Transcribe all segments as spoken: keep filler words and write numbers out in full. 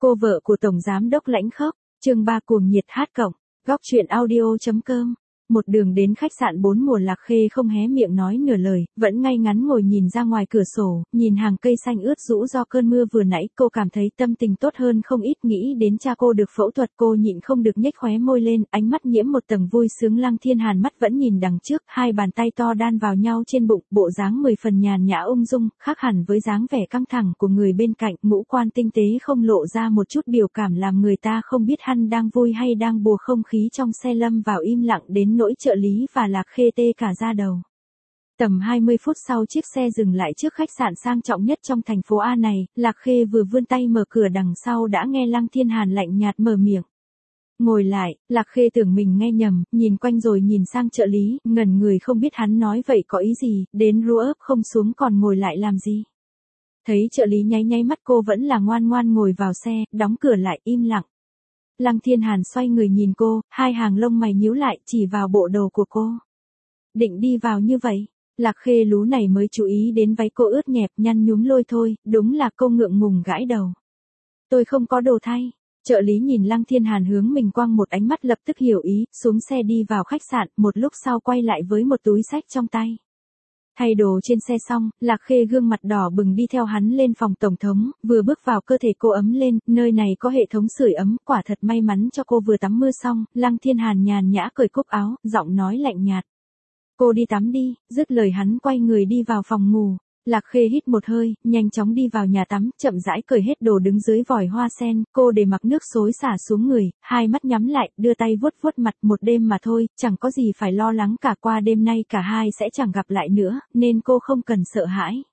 Cô vợ của Tổng Giám đốc Lãnh Khốc, chương ba cuồng nhiệt hát cộng, góc truyện audio.com. Một đường đến khách sạn bốn mùa Lạc Khê không hé miệng nói nửa lời, vẫn ngay ngắn ngồi nhìn ra ngoài cửa sổ, nhìn hàng cây xanh ướt rũ do cơn mưa vừa nãy, cô cảm thấy tâm tình tốt hơn không ít, nghĩ đến cha cô được phẫu thuật, cô nhịn không được nhếch khóe môi lên, ánh mắt nhiễm một tầng vui sướng. Lăng Thiên Hàn mắt vẫn nhìn đằng trước, hai bàn tay to đan vào nhau trên bụng, bộ dáng mười phần nhàn nhã ung dung, khác hẳn với dáng vẻ căng thẳng của người bên cạnh, ngũ quan tinh tế không lộ ra một chút biểu cảm làm người ta không biết hắn đang vui hay đang buồn. Không khí trong xe lâm vào im lặng đến nỗi trợ lý và Lạc Khê tê cả da đầu. Tầm hai mươi phút sau chiếc xe dừng lại trước khách sạn sang trọng nhất trong thành phố A này, Lạc Khê vừa vươn tay mở cửa đằng sau đã nghe Lăng Thiên Hàn lạnh nhạt mở miệng. Ngồi lại, Lạc Khê tưởng mình nghe nhầm, nhìn quanh rồi nhìn sang trợ lý, ngẩn người không biết hắn nói vậy có ý gì, đến rũ ớp không xuống còn ngồi lại làm gì. Thấy trợ lý nháy nháy mắt cô vẫn là ngoan ngoan ngồi vào xe, đóng cửa lại im lặng. Lăng Thiên Hàn xoay người nhìn cô, hai hàng lông mày nhíu lại chỉ vào bộ đồ của cô. Định đi vào như vậy, Lạc Khê lú này mới chú ý đến váy cô ướt nhẹp nhăn nhúm lôi thôi, đúng là cô ngượng ngùng gãi đầu. Tôi không có đồ thay. Trợ lý nhìn Lăng Thiên Hàn hướng mình quăng một ánh mắt lập tức hiểu ý, xuống xe đi vào khách sạn, một lúc sau quay lại với một túi xách trong tay. Thay đồ trên xe xong, Lạc Khê gương mặt đỏ bừng đi theo hắn lên phòng tổng thống, vừa bước vào cơ thể cô ấm lên, nơi này có hệ thống sưởi ấm, quả thật may mắn cho cô vừa tắm mưa xong. Lăng Thiên Hàn nhàn nhã cởi cúc áo, giọng nói lạnh nhạt. Cô đi tắm đi, dứt lời hắn quay người đi vào phòng ngủ. Lạc Khê hít một hơi, nhanh chóng đi vào nhà tắm, chậm rãi cởi hết đồ đứng dưới vòi hoa sen, cô để mặc nước xối xả xuống người, hai mắt nhắm lại, đưa tay vuốt vuốt mặt, một đêm mà thôi, chẳng có gì phải lo lắng cả, qua đêm nay cả hai sẽ chẳng gặp lại nữa, nên cô không cần sợ hãi.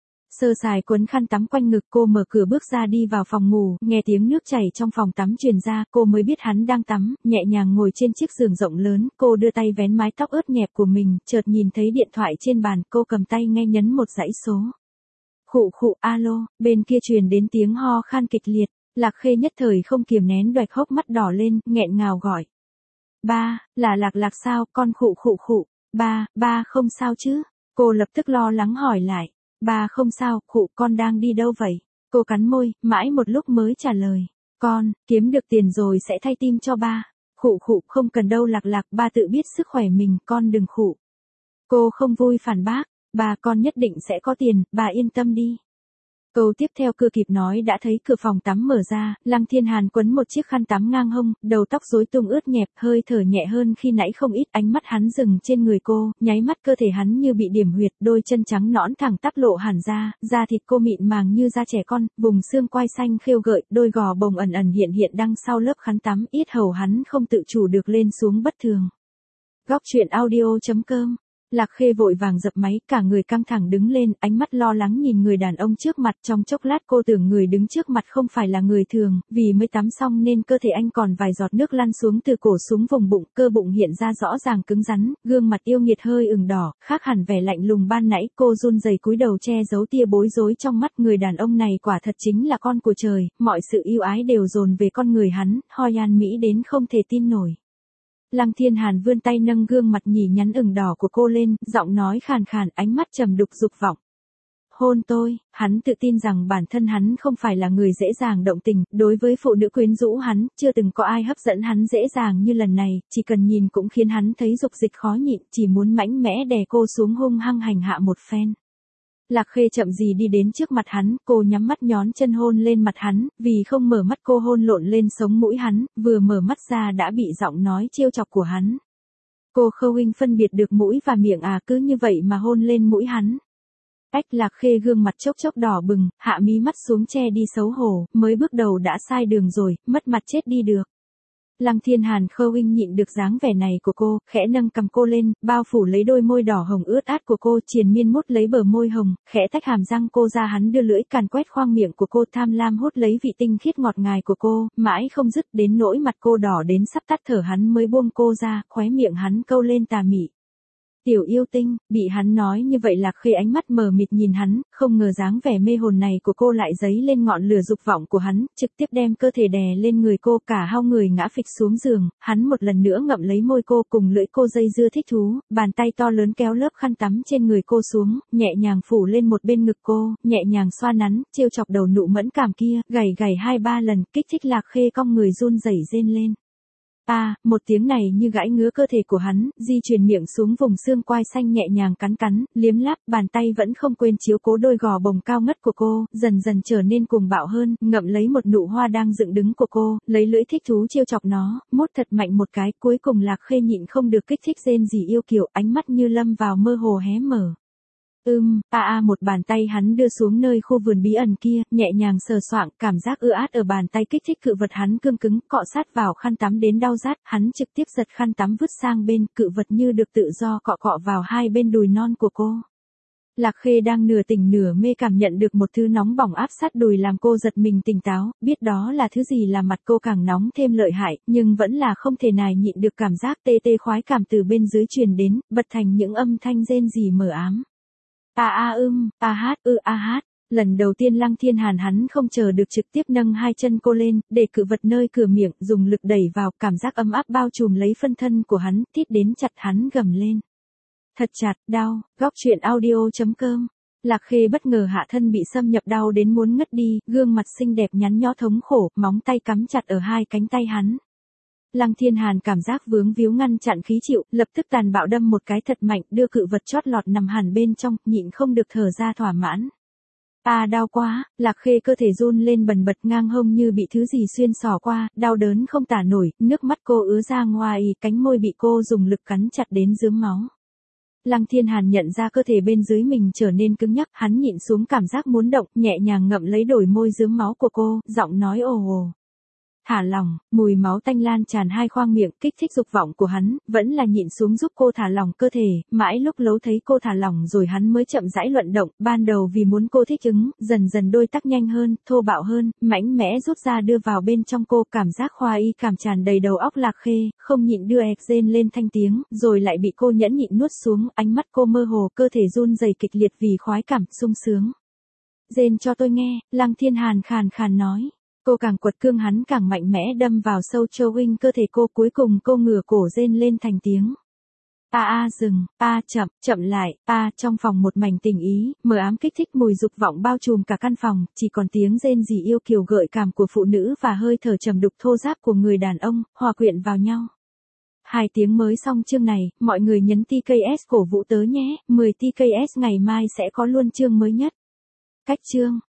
Sơ sài quấn khăn tắm quanh ngực, cô mở cửa bước ra đi vào phòng ngủ, nghe tiếng nước chảy trong phòng tắm truyền ra, cô mới biết hắn đang tắm, nhẹ nhàng ngồi trên chiếc giường rộng lớn, cô đưa tay vén mái tóc ướt nhẹp của mình, chợt nhìn thấy điện thoại trên bàn, cô cầm tay nghe nhấn một dãy số. Khụ khụ, alo, bên kia truyền đến tiếng ho khan kịch liệt, Lạc Khê nhất thời không kiềm nén đoạch hốc mắt đỏ lên, nghẹn ngào gọi. Ba, là Lạc Lạc sao, con khụ khụ khụ, ba, ba không sao chứ, cô lập tức lo lắng hỏi lại. Ba không sao, khụ, con đang đi đâu vậy? Cô cắn môi, mãi một lúc mới trả lời. Con, kiếm được tiền rồi sẽ thay tim cho ba. Khụ khụ, không cần đâu Lạc Lạc, ba tự biết sức khỏe mình, con đừng khụ. Cô không vui phản bác, ba con nhất định sẽ có tiền, bà yên tâm đi. Câu tiếp theo chưa kịp nói đã thấy cửa phòng tắm mở ra, Lăng Thiên Hàn quấn một chiếc khăn tắm ngang hông, đầu tóc rối tung ướt nhẹp, hơi thở nhẹ hơn khi nãy không ít, ánh mắt hắn dừng trên người cô, nháy mắt cơ thể hắn như bị điểm huyệt, đôi chân trắng nõn thẳng tắp lộ hẳn ra, da thịt cô mịn màng như da trẻ con, vùng xương quai xanh khêu gợi, đôi gò bồng ẩn ẩn hiện hiện đằng sau lớp khăn tắm, yết hầu hắn không tự chủ được lên xuống bất thường. Góc truyện audio.com. Lạc Khê vội vàng dập máy, cả người căng thẳng đứng lên, ánh mắt lo lắng nhìn người đàn ông trước mặt, trong chốc lát cô tưởng người đứng trước mặt không phải là người thường, vì mới tắm xong nên cơ thể anh còn vài giọt nước lăn xuống từ cổ xuống vùng bụng, cơ bụng hiện ra rõ ràng cứng rắn, gương mặt yêu nghiệt hơi ửng đỏ, khác hẳn vẻ lạnh lùng ban nãy, cô run rẩy cúi đầu che giấu tia bối rối trong mắt. Người đàn ông này quả thật chính là con của trời, mọi sự yêu ái đều dồn về con người hắn, hoi an mỹ đến không thể tin nổi. Lăng Thiên Hàn vươn tay nâng gương mặt nhì nhắn ửng đỏ của cô lên, giọng nói khàn khàn, ánh mắt trầm đục dục vọng. Hôn tôi, hắn tự tin rằng bản thân hắn không phải là người dễ dàng động tình, đối với phụ nữ quyến rũ hắn, chưa từng có ai hấp dẫn hắn dễ dàng như lần này, chỉ cần nhìn cũng khiến hắn thấy dục dịch khó nhịn, chỉ muốn mạnh mẽ đè cô xuống hung hăng hành hạ một phen. Lạc Khê chậm gì đi đến trước mặt hắn, cô nhắm mắt nhón chân hôn lên mặt hắn, vì không mở mắt cô hôn lộn lên sống mũi hắn, vừa mở mắt ra đã bị giọng nói trêu chọc của hắn. Cô khâu hình phân biệt được mũi và miệng à, cứ như vậy mà hôn lên mũi hắn. Ách, Lạc Khê gương mặt chốc chốc đỏ bừng, hạ mí mắt xuống che đi xấu hổ, mới bước đầu đã sai đường rồi, mất mặt chết đi được. Lăng Thiên Hàn khâu hình nhịn được dáng vẻ này của cô, khẽ nâng cằm cô lên, bao phủ lấy đôi môi đỏ hồng ướt át của cô, triền miên mút lấy bờ môi hồng, khẽ tách hàm răng cô ra, hắn đưa lưỡi càn quét khoang miệng của cô, tham lam hút lấy vị tinh khiết ngọt ngài của cô, mãi không dứt, đến nỗi mặt cô đỏ đến sắp tắt thở hắn mới buông cô ra, khóe miệng hắn câu lên tà mị. Tiểu yêu tinh, bị hắn nói như vậy Lạc Khê ánh mắt mờ mịt nhìn hắn, không ngờ dáng vẻ mê hồn này của cô lại dấy lên ngọn lửa dục vọng của hắn, trực tiếp đem cơ thể đè lên người cô, cả hao người ngã phịch xuống giường, hắn một lần nữa ngậm lấy môi cô, cùng lưỡi cô dây dưa thích thú, bàn tay to lớn kéo lớp khăn tắm trên người cô xuống, nhẹ nhàng phủ lên một bên ngực cô, nhẹ nhàng xoa nắn, trêu chọc đầu nụ mẫn cảm kia, gảy gảy hai ba lần, kích thích Lạc Khê cong người run rẩy rên lên. A, à, một tiếng này như gãi ngứa cơ thể của hắn, di chuyển miệng xuống vùng xương quai xanh nhẹ nhàng cắn cắn, liếm láp, bàn tay vẫn không quên chiếu cố đôi gò bồng cao ngất của cô, dần dần trở nên cuồng bạo hơn, ngậm lấy một nụ hoa đang dựng đứng của cô, lấy lưỡi thích thú trêu chọc nó, mút thật mạnh một cái, cuối cùng Lạc Khê nhịn không được kích thích rên rỉ yêu kiều, ánh mắt như lâm vào mơ hồ hé mở. Ưm, a a một bàn tay hắn đưa xuống nơi khu vườn bí ẩn kia, nhẹ nhàng sờ soạng, cảm giác ưa át ở bàn tay kích thích cự vật hắn cương cứng, cọ sát vào khăn tắm đến đau rát, hắn trực tiếp giật khăn tắm vứt sang bên, cự vật như được tự do cọ cọ vào hai bên đùi non của cô. Lạc Khê đang nửa tỉnh nửa mê cảm nhận được một thứ nóng bỏng áp sát đùi làm cô giật mình tỉnh táo, biết đó là thứ gì làm mặt cô càng nóng thêm lợi hại, nhưng vẫn là không thể nài nhịn được cảm giác tê tê khoái cảm từ bên dưới truyền đến, bật thành những âm thanh rên rỉ mờ ám. A a ưm, a hát ư a hát. Lần đầu tiên Lăng Thiên Hàn hắn không chờ được trực tiếp nâng hai chân cô lên, để cự vật nơi cửa miệng, dùng lực đẩy vào, cảm giác ấm áp bao trùm lấy phân thân của hắn, thít đến chặt hắn gầm lên. Thật chặt, đau, góc truyện audio chấm com. Lạc Khê bất ngờ hạ thân bị xâm nhập đau đến muốn ngất đi, gương mặt xinh đẹp nhắn nhó thống khổ, móng tay cắm chặt ở hai cánh tay hắn. Lăng Thiên Hàn cảm giác vướng víu ngăn chặn khí chịu, lập tức tàn bạo đâm một cái thật mạnh, đưa cự vật chót lọt nằm hẳn bên trong, nhịn không được thở ra thỏa mãn. À đau quá, Lạc Khê cơ thể run lên bần bật ngang hông như bị thứ gì xuyên xỏ qua, đau đớn không tả nổi, nước mắt cô ứa ra ngoài, cánh môi bị cô dùng lực cắn chặt đến rướm máu. Lăng Thiên Hàn nhận ra cơ thể bên dưới mình trở nên cứng nhắc, hắn nhịn xuống cảm giác muốn động, nhẹ nhàng ngậm lấy đồi môi rướm máu của cô, giọng nói ồ ồ. Thả lỏng, mùi máu tanh lan tràn hai khoang miệng, kích thích dục vọng của hắn, vẫn là nhịn xuống giúp cô thả lỏng cơ thể, mãi lúc lấu thấy cô thả lỏng rồi hắn mới chậm rãi luận động, ban đầu vì muốn cô thích ứng, dần dần đôi tắc nhanh hơn, thô bạo hơn, mãnh mẽ rút ra đưa vào bên trong cô, cảm giác khoa y cảm tràn đầy đầu óc Lạc Khê, không nhịn đưa ẹt rên lên thanh tiếng, rồi lại bị cô nhẫn nhịn nuốt xuống, ánh mắt cô mơ hồ, cơ thể run rẩy kịch liệt vì khoái cảm, sung sướng. Rên cho tôi nghe, Lăng Thiên Hàn khàn khàn nói. Cô càng quật cương hắn càng mạnh mẽ đâm vào sâu châu huynh cơ thể cô, cuối cùng cô ngửa cổ rên lên thành tiếng. A a dừng, a chậm, chậm lại, a trong phòng một mảnh tình ý, mờ ám kích thích mùi dục vọng bao trùm cả căn phòng, chỉ còn tiếng rên rỉ yêu kiều gợi cảm của phụ nữ và hơi thở trầm đục thô ráp của người đàn ông, hòa quyện vào nhau. Hai tiếng mới xong chương này, mọi người nhấn tê ca ét cổ vũ tớ nhé, mười tê ca ét ngày mai sẽ có luôn chương mới nhất. Cách chương